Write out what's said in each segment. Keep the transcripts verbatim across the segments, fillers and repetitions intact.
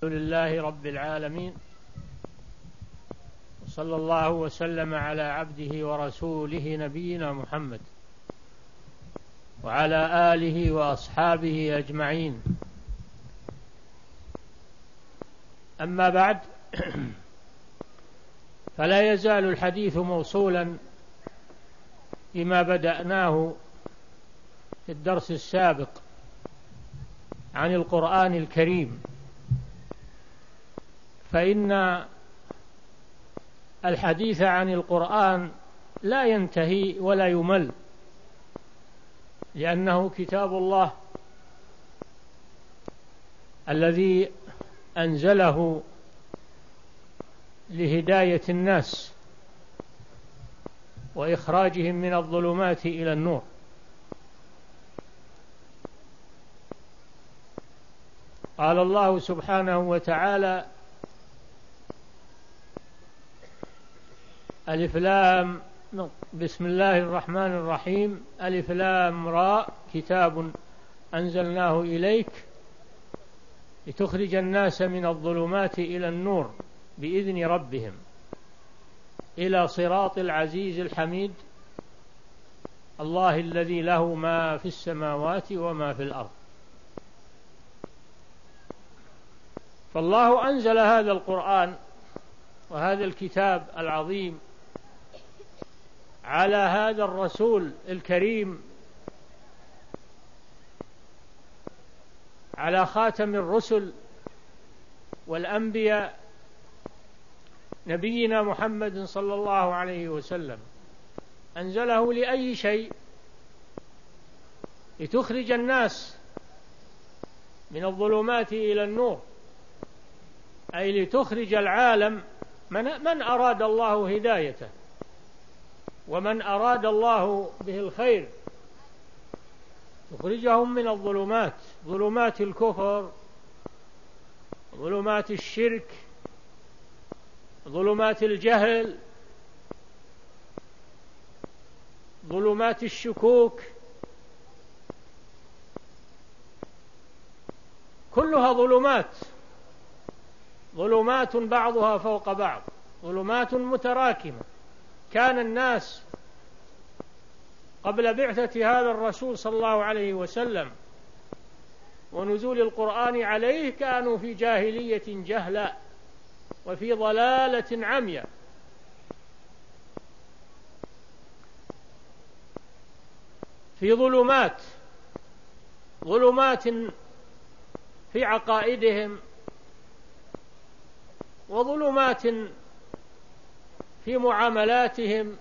الحمد لله رب العالمين، وصلى الله وسلم على عبده ورسوله نبينا محمد وعلى آله وأصحابه أجمعين. أما بعد، فلا يزال الحديث موصولا بما بدأناه في الدرس السابق عن القرآن الكريم، فإن الحديث عن القرآن لا ينتهي ولا يمل، لأنه كتاب الله الذي أنزله لهداية الناس وإخراجهم من الظلمات إلى النور. قال الله سبحانه وتعالى: ألف لام بسم الله الرحمن الرحيم ألف لام راء كتاب أنزلناه إليك لتخرج الناس من الظلمات إلى النور بإذن ربهم إلى صراط العزيز الحميد الله الذي له ما في السماوات وما في الأرض. فالله أنزل هذا القرآن وهذا الكتاب العظيم على هذا الرسول الكريم، على خاتم الرسل والأنبياء، نبينا محمد صلى الله عليه وسلم. أنزله لأي شيء؟ لتخرج الناس من الظلمات إلى النور، أي لتخرج العالم من, من أراد الله هدايته ومن أراد الله به الخير، تخرجهم من الظلمات، ظلمات الكفر، ظلمات الشرك، ظلمات الجهل، ظلمات الشكوك، كلها ظلمات، ظلمات بعضها فوق بعض، ظلمات متراكمة. كان الناس قبل بعثة هذا الرسول صلى الله عليه وسلم ونزول القرآن عليه كانوا في جاهلية جهلا وفي ضلالة عمياء، في ظلمات، ظلمات في عقائدهم، وظلمات في معاملاتهم،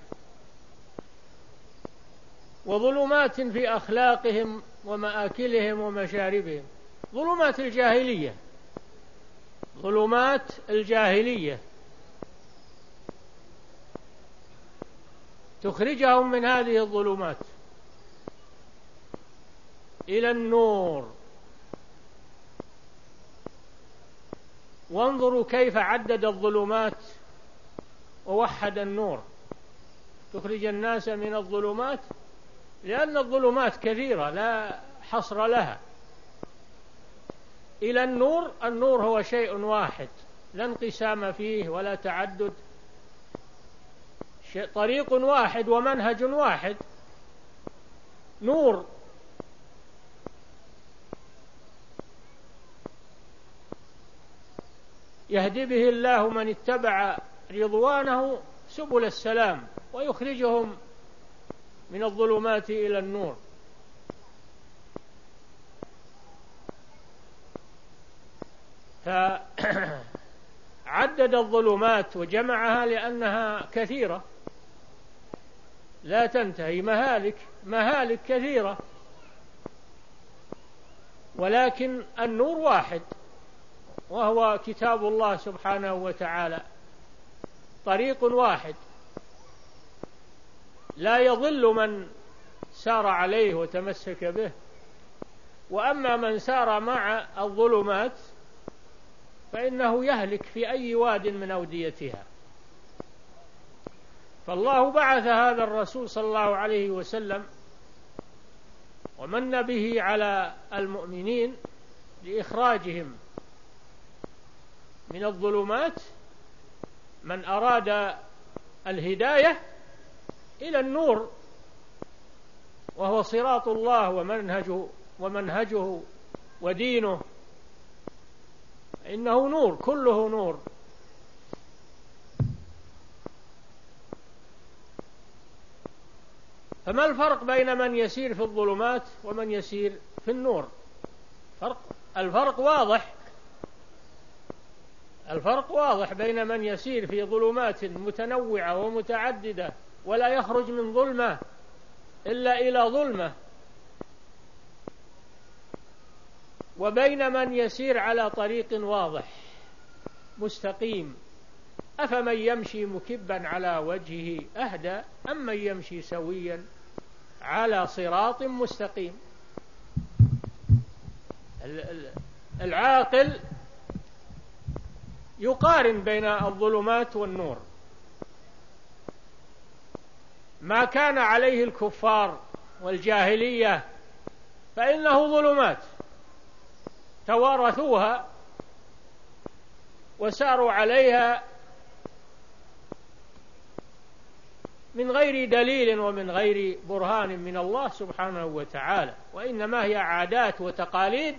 وظلمات في أخلاقهم ومآكلهم ومشاربهم، ظلمات الجاهلية، ظلمات الجاهلية. تخرجهم من هذه الظلمات إلى النور. وانظروا كيف عدد الظلمات ووحد النور. تخرج الناس من الظلمات، لأن الظلمات كثيرة لا حصر لها، إلى النور. النور هو شيء واحد لا انقسام فيه ولا تعدد، طريق واحد ومنهج واحد، نور. يهدي به الله من اتبع رضوانه سبل السلام ويخرجهم من الظلمات إلى النور. فعدد الظلمات وجمعها لأنها كثيرة لا تنتهي، مهالك مهالك كثيرة، ولكن النور واحد وهو كتاب الله سبحانه وتعالى، طريق واحد لا يضل من سار عليه وتمسك به، وأما من سار مع الظلمات فإنه يهلك في أي واد من أوديتها. فالله بعث هذا الرسول صلى الله عليه وسلم ومن به على المؤمنين لإخراجهم من الظلمات من أراد الهداية إلى النور، وهو صراط الله ومنهجه ومنهجه ودينه، إنه نور، كله نور. فما الفرق بين من يسير في الظلمات ومن يسير في النور؟ فرق الفرق واضح الفرق واضح بين من يسير في ظلمات متنوعة ومتعددة ولا يخرج من ظلمة إلا إلى ظلمة، وبين من يسير على طريق واضح مستقيم. أفمن يمشي مكبا على وجهه أهدى أم من يمشي سويا على صراط مستقيم؟ العاقل يقارن بين الظلمات والنور. ما كان عليه الكفار والجاهلية فإنه ظلمات توارثوها وساروا عليها من غير دليل ومن غير برهان من الله سبحانه وتعالى، وإنما هي عادات وتقاليد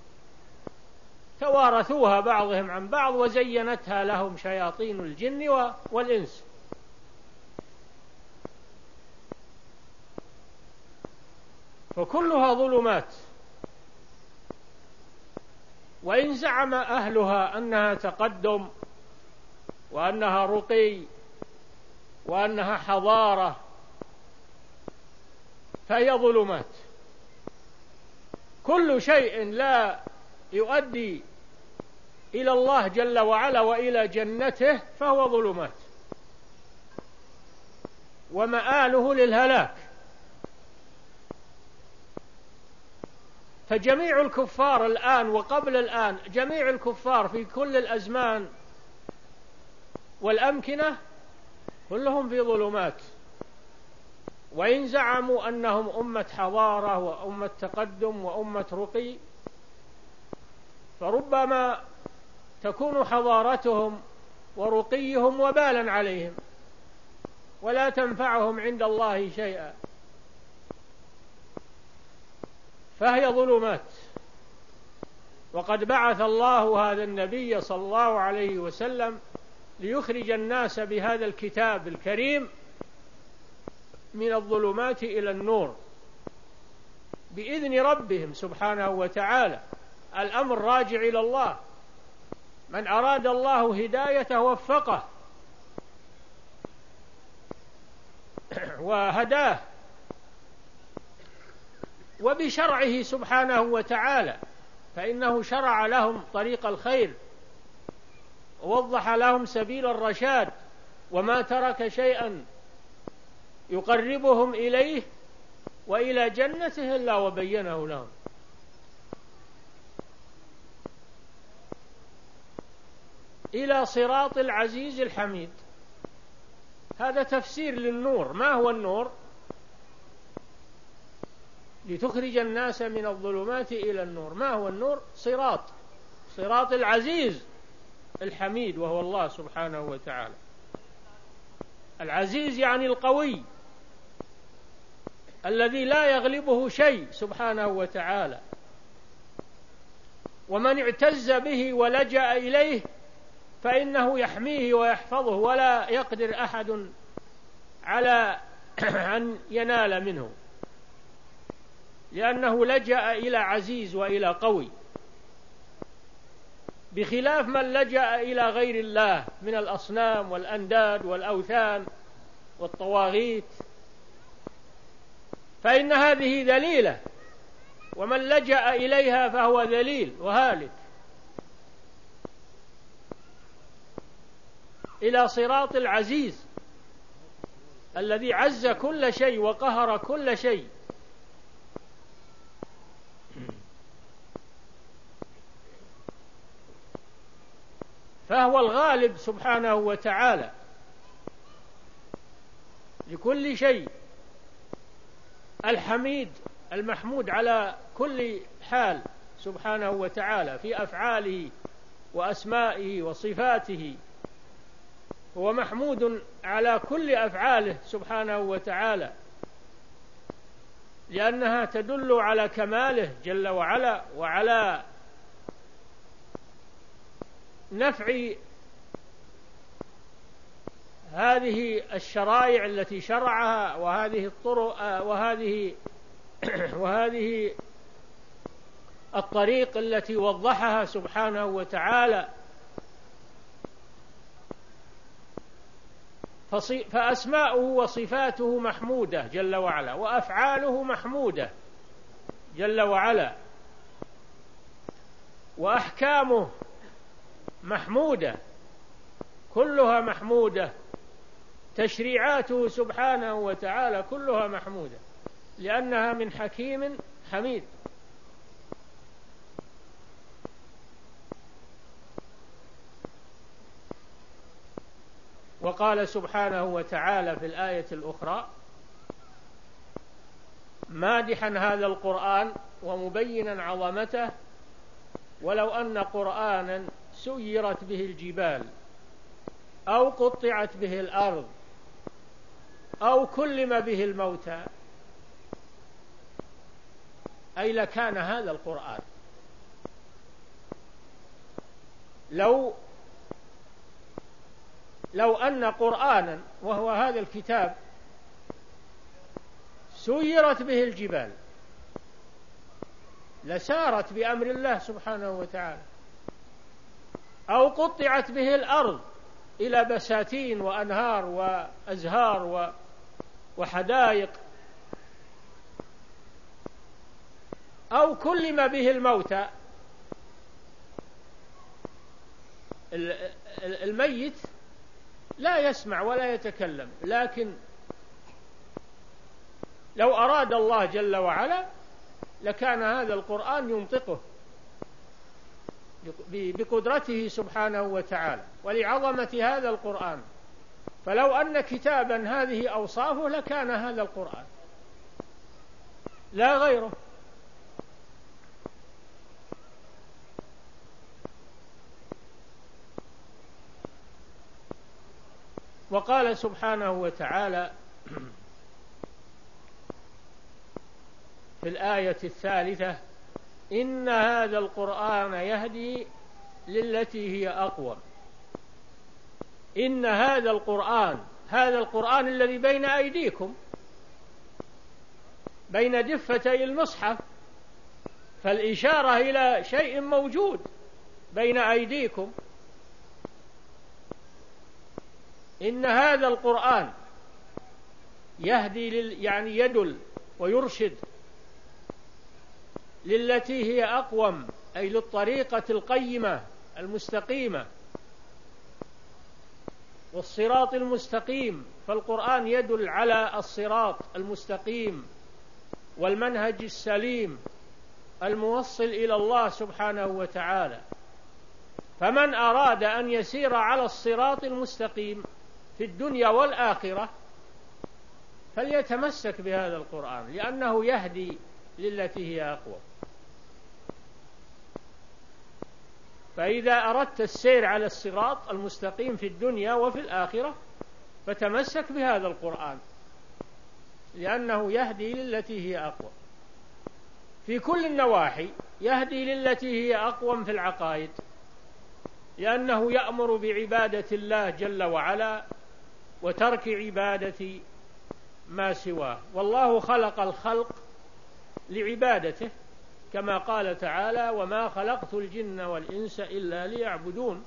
توارثوها بعضهم عن بعض وزينتها لهم شياطين الجن والإنس. فكلها ظلمات، وإن زعم أهلها أنها تقدم وأنها رقي وأنها حضارة فهي ظلمات. كل شيء لا يؤدي إلى الله جل وعلا وإلى جنته فهو ظلمات ومآله للهلاك. فجميع الكفار الآن وقبل الآن، جميع الكفار في كل الأزمان والأمكنة كلهم في ظلمات، وإن زعموا أنهم أمة حضارة وأمة تقدم وأمة رقي فربما تكون حضارتهم ورقيهم وبالا عليهم ولا تنفعهم عند الله شيئا، فهي ظلمات. وقد بعث الله هذا النبي صلى الله عليه وسلم ليخرج الناس بهذا الكتاب الكريم من الظلمات إلى النور بإذن ربهم سبحانه وتعالى. الأمر راجع إلى الله، من أراد الله هدايته وفقه وهداه، وبشرعه سبحانه وتعالى، فإنه شرع لهم طريق الخير ووضح لهم سبيل الرشاد، وما ترك شيئا يقربهم إليه وإلى جنته إلا وبينه لهم. إلى صراط العزيز الحميد، هذا تفسير للنور. ما هو النور؟ لتخرج الناس من الظلمات إلى النور. ما هو النور؟ صراط صراط العزيز الحميد، وهو الله سبحانه وتعالى. العزيز يعني القوي الذي لا يغلبه شيء سبحانه وتعالى، ومن اعتز به ولجأ إليه فإنه يحميه ويحفظه ولا يقدر أحد على أن ينال منه، لأنه لجأ إلى عزيز وإلى قوي، بخلاف من لجأ إلى غير الله من الأصنام والأنداد والأوثان والطواغيت، فإن هذه ذليلة، ومن لجأ إليها فهو ذليل وهالك. إلى صراط العزيز الذي عز كل شيء وقهر كل شيء. فهو الغالب سبحانه وتعالى لكل شيء، الحميد المحمود على كل حال سبحانه وتعالى في أفعاله وأسمائه وصفاته، هو محمود على كل أفعاله سبحانه وتعالى، لأنها تدل على كماله جل وعلا وعلى نفع هذه الشرائع التي شرعها وهذه الطرق وهذه وهذه الطريق التي وضحها سبحانه وتعالى. فأسماؤه وصفاته محمودة جل وعلا، وأفعاله محمودة جل وعلا، وأحكامه محمودة كلها محمودة، تشريعاته سبحانه وتعالى كلها محمودة، لأنها من حكيم حميد. وقال سبحانه وتعالى في الآية الأخرى مادحا هذا القرآن ومبينا عظمته: ولو أن قرآنا سيرت به الجبال أو قطعت به الأرض أو كلم به الموتى، أي لكان هذا القرآن لو لو أن قرآنا وهو هذا الكتاب سيرت به الجبال لسارت بأمر الله سبحانه وتعالى، أو قطعت به الأرض إلى بساتين وأنهار وأزهار وحدائق، أو كلم به الموتى. الميت لا يسمع ولا يتكلم، لكن لو أراد الله جل وعلا لكان هذا القرآن ينطقه بقدرته سبحانه وتعالى ولعظمة هذا القرآن. فلو أن كتابا هذه أوصافه لكان هذا القرآن لا غيره. وقال سبحانه وتعالى في الآية الثالثة: إن هذا القرآن يهدي للتي هي أقوم. إن هذا القرآن، هذا القرآن الذي بين أيديكم بين دفتي المصحف، فالإشارة إلى شيء موجود بين أيديكم. إن هذا القرآن يهدي لل يعني يدل ويرشد للتي هي أقوم، أي للطريقة القيمة المستقيمة والصراط المستقيم. فالقرآن يدل على الصراط المستقيم والمنهج السليم الموصل إلى الله سبحانه وتعالى. فمن أراد أن يسير على الصراط المستقيم في الدنيا والآخرة فليتمسك بهذا القرآن، لأنه يهدي للتي هي أقوم. فإذا أردت السير على الصراط المستقيم في الدنيا وفي الآخرة فتمسك بهذا القرآن، لأنه يهدي للتي هي أقوم في كل النواحي. يهدي للتي هي أقوم في العقائد، لأنه يأمر بعبادة الله جل وعلا وترك عبادة ما سواه. والله خلق الخلق لعبادته، كما قال تعالى: وما خلقت الجن والإنس إلا ليعبدون.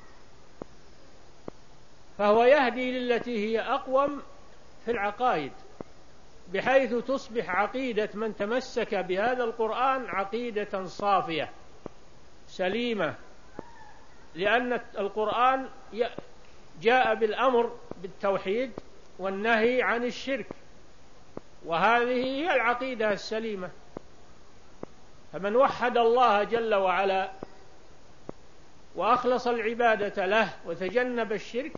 فهو يهدي للتي هي أقوم في العقائد، بحيث تصبح عقيدة من تمسك بهذا القرآن عقيدة صافية سليمة، لأن القرآن جاء بالأمر بالتوحيد والنهي عن الشرك، وهذه هي العقيدة السليمة. فمن وحد الله جل وعلا وأخلص العبادة له وتجنب الشرك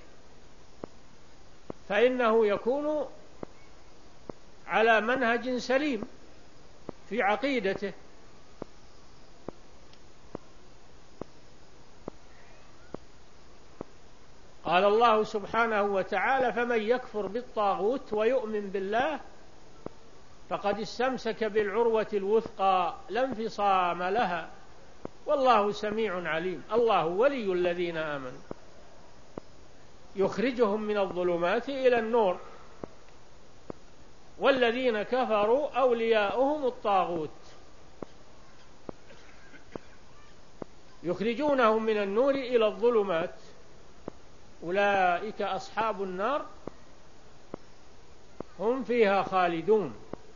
فإنه يكون على منهج سليم في عقيدته. قال الله سبحانه وتعالى: فمن يكفر بالطاغوت ويؤمن بالله فقد استمسك بالعروة الوثقى لا انفصام لها والله سميع عليم. الله ولي الذين آمنوا يخرجهم من الظلمات إلى النور، والذين كفروا أولياؤهم الطاغوت يخرجونهم من النور إلى الظلمات، أولئك أصحاب النار هم فيها خالدون.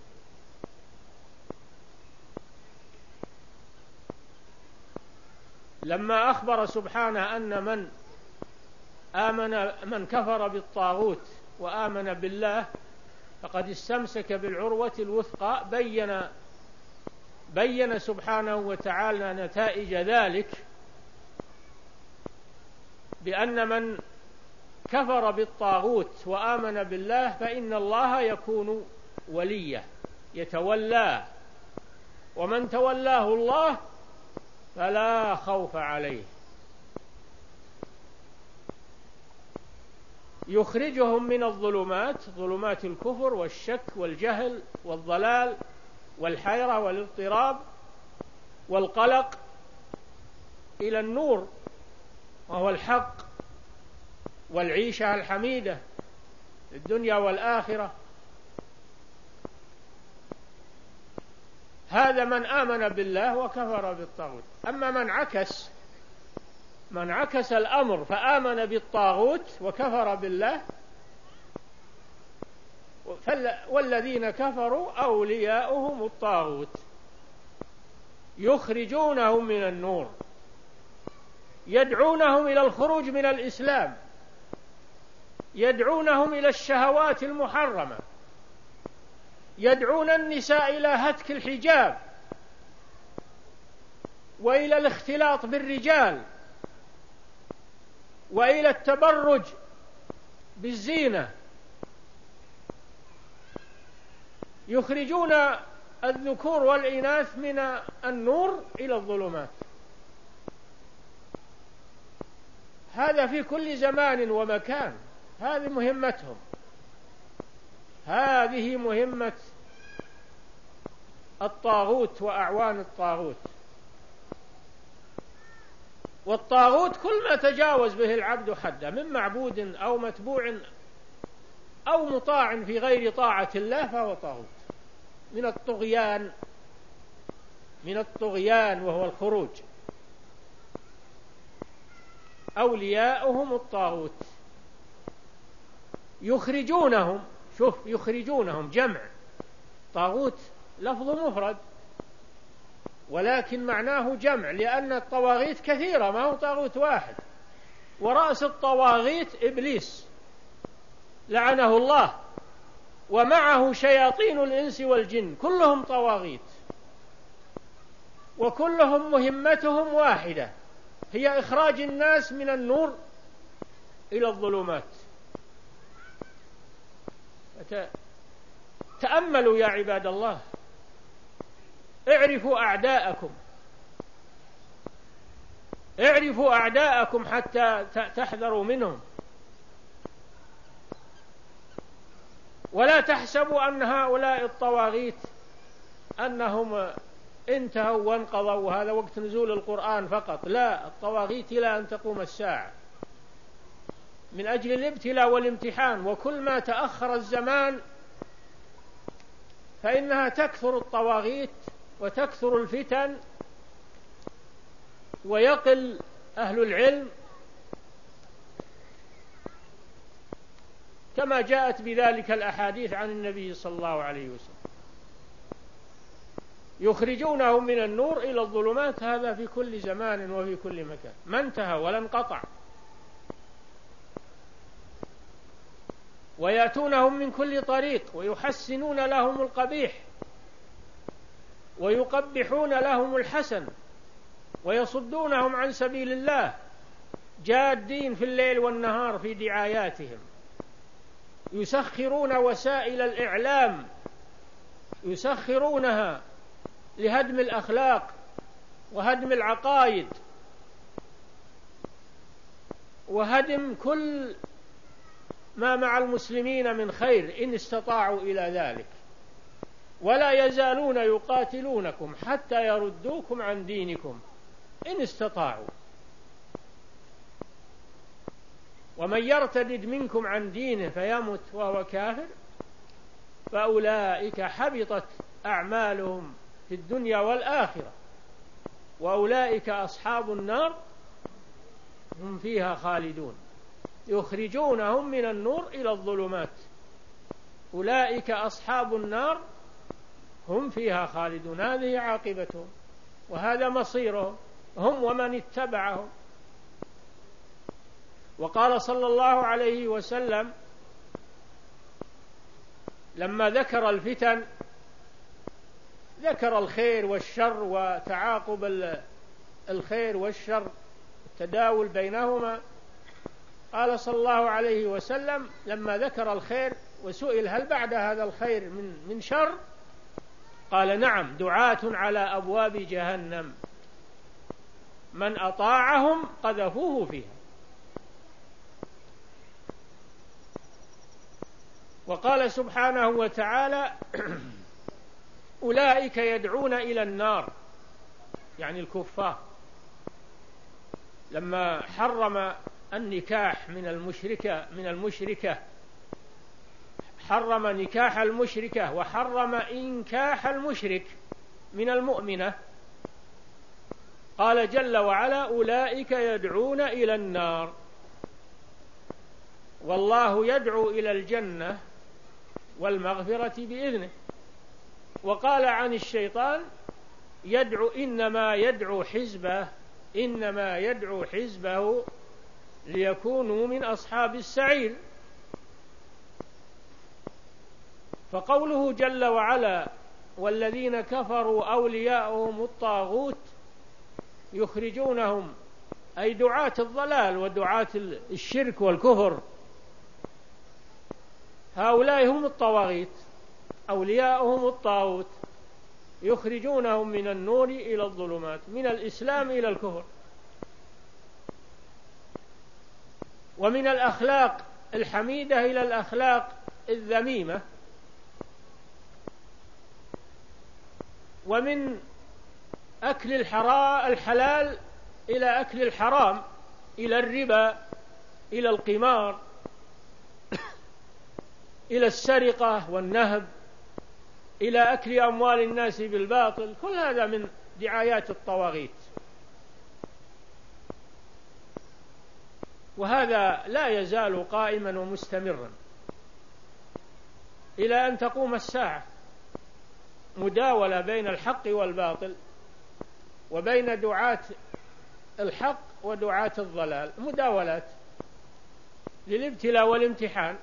لما أخبر سبحانه أن من آمن من كفر بالطاغوت وآمن بالله فقد استمسك بالعروة الوثقى، بين بين سبحانه وتعالى نتائج ذلك بأن من كفر بالطاغوت وآمن بالله فإن الله يكون وليه يتولاه، ومن تولاه الله فلا خوف عليه. يخرجهم من الظلمات، ظلمات الكفر والشك والجهل والضلال والحيرة والاضطراب والقلق، إلى النور وهو الحق والعيشة الحميدة في الدنيا والآخرة. هذا من آمن بالله وكفر بالطاغوت. أما من عكس من عكس الأمر فآمن بالطاغوت وكفر بالله، والذين كفروا أولياؤهم الطاغوت يخرجونهم من النور، يدعونهم إلى الخروج من الإسلام، يدعونهم إلى الشهوات المحرمة، يدعون النساء إلى هتك الحجاب وإلى الاختلاط بالرجال وإلى التبرج بالزينة، يخرجون الذكور والإناث من النور إلى الظلمات. هذا في كل زمان ومكان، هذه مهمتهم، هذه مهمة الطاغوت وأعوان الطاغوت. والطاغوت كل ما تجاوز به العبد حده من معبود أو متبوع أو مطاع في غير طاعة الله فهو طاغوت، من الطغيان من الطغيان وهو الخروج. أولياؤهم الطاغوت يخرجونهم، شوف يخرجونهم جمع، طاغوت لفظ مفرد ولكن معناه جمع، لأن الطواغيت كثيرة ما هو طاغوت واحد، ورأس الطواغيت إبليس لعنه الله، ومعه شياطين الإنس والجن كلهم طواغيت، وكلهم مهمتهم واحدة هي إخراج الناس من النور إلى الظلمات. تأملوا يا عباد الله، اعرفوا أعداءكم، اعرفوا أعداءكم حتى تحذروا منهم، ولا تحسبوا أن هؤلاء الطواغيت أنهم انتهوا وانقضوا وهذا وقت نزول القرآن فقط، لا، الطواغيت إلى أن تقوم الساعة من أجل الابتلاء والامتحان، وكل ما تأخر الزمان فإنها تكثر الطواغيت وتكثر الفتن ويقل أهل العلم، كما جاءت بذلك الأحاديث عن النبي صلى الله عليه وسلم. يخرجونهم من النور إلى الظلمات، هذا في كل زمان وفي كل مكان، ما انتهى ولا انقطع. ويأتونهم من كل طريق ويحسنون لهم القبيح ويقبحون لهم الحسن ويصدونهم عن سبيل الله، جادين في الليل والنهار في دعاياتهم، يسخرون وسائل الإعلام، يسخرونها لهدم الأخلاق وهدم العقائد وهدم كل ما مع المسلمين من خير إن استطاعوا إلى ذلك، ولا يزالون يقاتلونكم حتى يردوكم عن دينكم إن استطاعوا، ومن يرتد منكم عن دينه فيمت وهو كافر فأولئك حبطت أعمالهم في الدنيا والآخرة وأولئك أصحاب النار هم فيها خالدون، يخرجونهم من النور إلى الظلمات، أولئك أصحاب النار هم فيها خالدون، هذه عاقبتهم وهذا مصيرهم هم ومن اتبعهم. وقال صلى الله عليه وسلم لما ذكر الفتن، ذكر الخير والشر وتعاقب الخير والشر التداول بينهما، قال صلى الله عليه وسلم لما ذكر الخير وسئل هل بعد هذا الخير من من شر، قال نعم، دعاة على أبواب جهنم من أطاعهم قذفوه فيها. وقال سبحانه وتعالى أولئك يدعون إلى النار، يعني الكفار، لما حرم النكاح من المشركة من المشركة حرم نكاح المشركة وحرم إنكاح المشرك من المؤمنة، قال جل وعلا أولئك يدعون إلى النار والله يدعو إلى الجنة والمغفرة بإذنه. وقال عن الشيطان يدعو إنما يدعو حزبه إنما يدعو حزبه ليكونوا من أصحاب السعير. فقوله جل وعلا والذين كفروا أولياؤهم الطاغوت يخرجونهم، أي دعاة الضلال ودعاة الشرك والكفر، هؤلاء هم الطواغيت، أولياؤهم الطاغوت يخرجونهم من النور إلى الظلمات، من الإسلام إلى الكفر. ومن الأخلاق الحميدة إلى الأخلاق الذميمة، ومن أكل الحلال إلى أكل الحرام، إلى الربا، إلى القمار، إلى السرقة والنهب، إلى أكل أموال الناس بالباطل، كل هذا من دعايات الطواغيت. وهذا لا يزال قائما ومستمرا إلى أن تقوم الساعة، مداولة بين الحق والباطل وبين دعاة الحق ودعاة الضلال، مداولات للابتلاء والامتحان.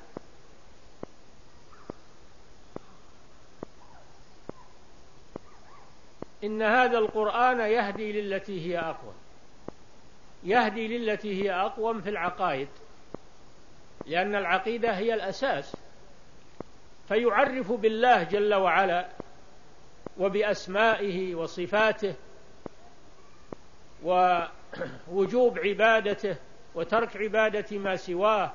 إن هذا القرآن يهدي للتي هي أقوم، يهدي للتي هي أقوم في العقائد، لأن العقيدة هي الأساس، فيعرف بالله جل وعلا وبأسمائه وصفاته ووجوب عبادته وترك عبادة ما سواه،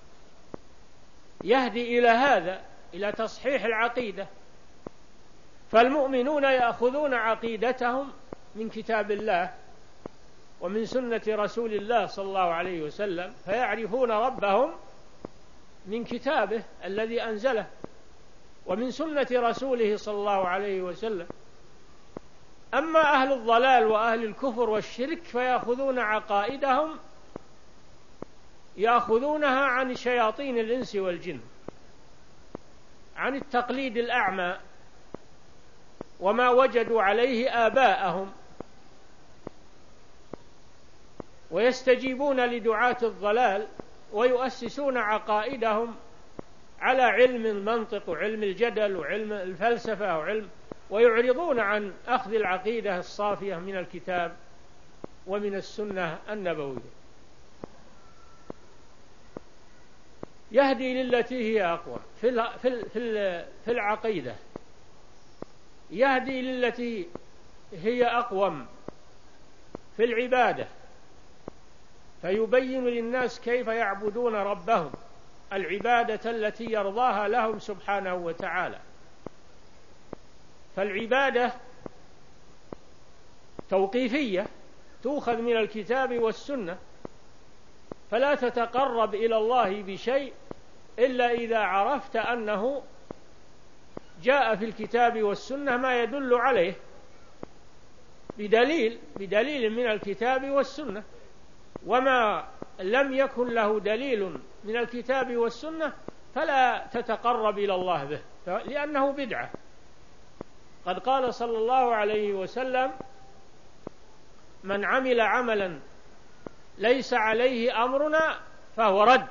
يهدي إلى هذا، إلى تصحيح العقيدة. فالمؤمنون يأخذون عقيدتهم من كتاب الله ومن سنة رسول الله صلى الله عليه وسلم، فيعرفون ربهم من كتابه الذي أنزله ومن سنة رسوله صلى الله عليه وسلم. أما أهل الضلال وأهل الكفر والشرك فيأخذون عقائدهم يأخذونها عن شياطين الإنس والجن، عن التقليد الأعمى وما وجدوا عليه آباءهم، ويستجيبون لدعاة الضلال ويؤسسون عقائدهم على علم المنطق وعلم الجدل وعلم الفلسفة وعلم، ويعرضون عن أخذ العقيدة الصافية من الكتاب ومن السنة النبوية. يهدي للتي هي أقوى في في العقيدة، يهدي للتي هي أقوم في العبادة، فيبين للناس كيف يعبدون ربهم العبادة التي يرضاها لهم سبحانه وتعالى. فالعبادة توقيفية تؤخذ من الكتاب والسنة، فلا تتقرب إلى الله بشيء إلا إذا عرفت أنه جاء في الكتاب والسنة ما يدل عليه بدليل بدليل من الكتاب والسنة. وما لم يكن له دليل من الكتاب والسنة فلا تتقرب إلى الله به، لأنه بدعة. قد قال صلى الله عليه وسلم: من عمل عملا ليس عليه أمرنا فهو رد.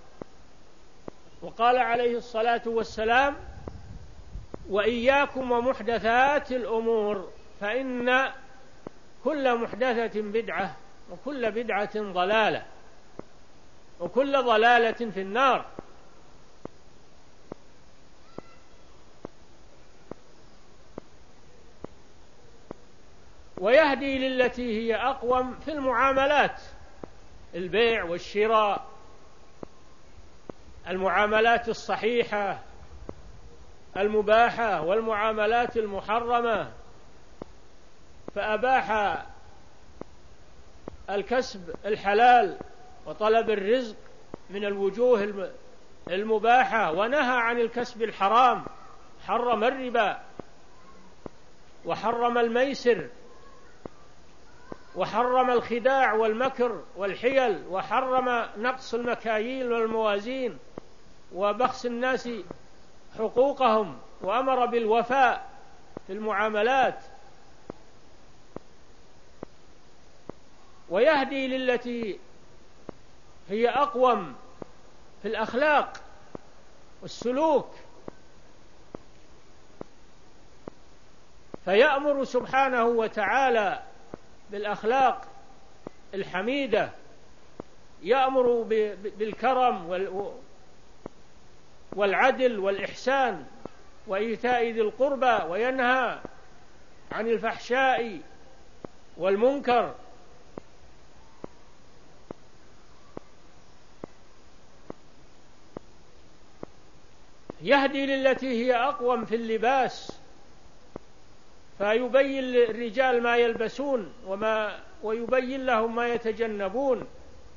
وقال عليه الصلاة والسلام: وإياكم ومحدثات الأمور فإن كل محدثة بدعة وكل بدعة ضلالة وكل ضلالة في النار. ويهدي للتي هي أقوم في المعاملات، البيع والشراء، المعاملات الصحيحة المباحة والمعاملات المحرمة. فأباح الكسب الحلال وطلب الرزق من الوجوه المباحة، ونهى عن الكسب الحرام، حرم الربا وحرم الميسر وحرم الخداع والمكر والحيل، وحرم نقص المكاييل والموازين وبخس الناس حقوقهم، وأمر بالوفاء في المعاملات. ويهدي للتي هي أقوم في الأخلاق والسلوك، فيأمر سبحانه وتعالى بالأخلاق الحميدة، يأمر بالكرم والعدل والإحسان وإيتاء ذي القربى، وينهى عن الفحشاء والمنكر. يهدي للتي هي أقوم في اللباس، فيبين للرجال ما يلبسون وما ويبين لهم ما يتجنبون.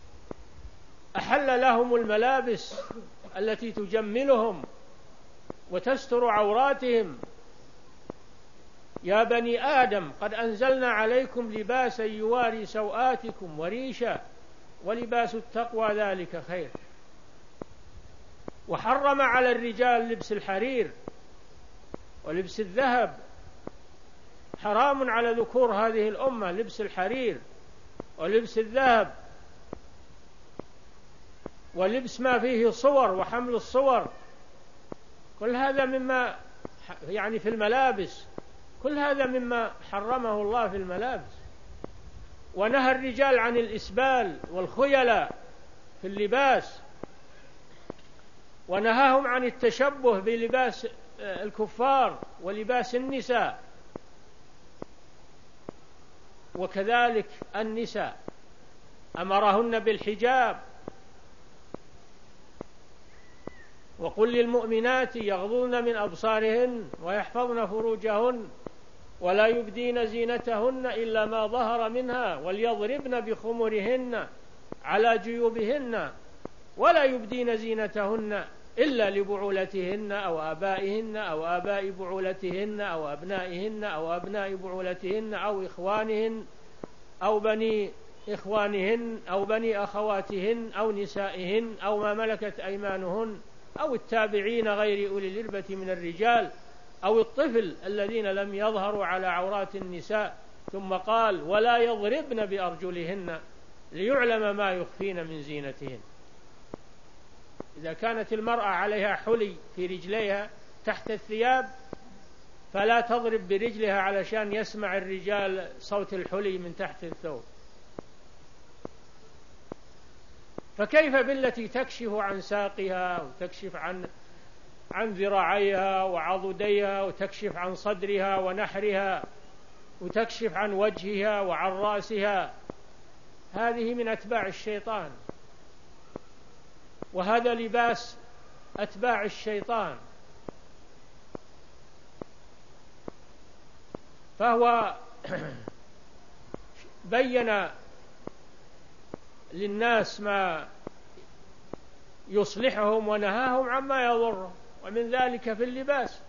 أحل لهم الملابس التي تجملهم وتستر عوراتهم. يا بني آدم قد أنزلنا عليكم لباسا يواري سوآتكم وريشا ولباس التقوى ذلك خير. وحرم على الرجال لبس الحرير ولبس الذهب، حرام على ذكور هذه الأمة لبس الحرير ولبس الذهب ولبس ما فيه صور وحمل الصور. كل هذا مما يعني في الملابس، كل هذا مما حرمه الله في الملابس. ونهى الرجال عن الإسبال والخيلاء في اللباس، ونهاهم عن التشبه بلباس الكفار ولباس النساء. وكذلك النساء أمرهن بالحجاب. وقل للمؤمنات يغضضن من أبصارهن ويحفظن فروجهن ولا يبدين زينتهن إلا ما ظهر منها وليضربن بخمرهن على جيوبهن ولا يبدين زينتهن إلا لبعولتهن أو آبائهن أو آباء بعولتهن أو أبنائهن أو أبناء بعولتهن أو إخوانهن أو بني إخوانهن أو بني أخواتهن أو نسائهن أو ما ملكت أيمانهن أو التابعين غير أولي الإربة من الرجال أو الطفل الذين لم يظهروا على عورات النساء. ثم قال ولا يضربن بأرجلهن ليعلم ما يخفين من زينتهن. إذا كانت المرأة عليها حلي في رجليها تحت الثياب فلا تضرب برجلها علشان يسمع الرجال صوت الحلي من تحت الثوب. فكيف بالتي تكشف عن ساقها وتكشف عن عن ذراعيها وعضديها وتكشف عن صدرها ونحرها وتكشف عن وجهها وعن رأسها هذه من أتباع الشيطان، وهذا لباس أتباع الشيطان. فهو بين للناس ما يصلحهم ونهاهم عما يضرهم، ومن ذلك في اللباس.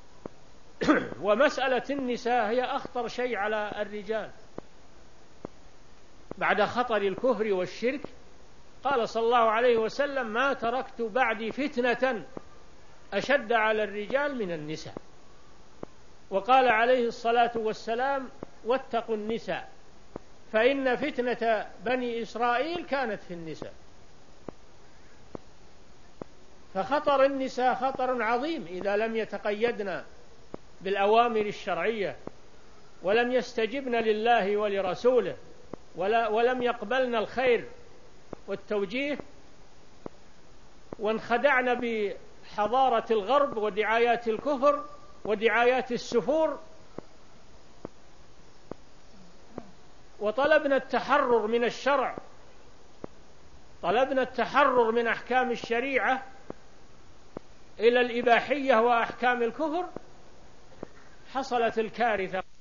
ومسألة النساء هي أخطر شيء على الرجال بعد خطر الكفر والشرك. قال صلى الله عليه وسلم: ما تركت بعدي فتنة أشد على الرجال من النساء. وقال عليه الصلاة والسلام: واتقوا النساء فإن فتنة بني إسرائيل كانت في النساء. فخطر النساء خطر عظيم إذا لم يتقيدن بالأوامر الشرعية، ولم يستجبن لله ولرسوله، ولا ولم يقبلن الخير والتوجيه، وانخدعن بحضارة الغرب ودعايات الكفر ودعايات السفور، وطلبنا التحرر من الشرع، طلبنا التحرر من أحكام الشريعة إلى الإباحية وأحكام الكفر، حصلت الكارثة.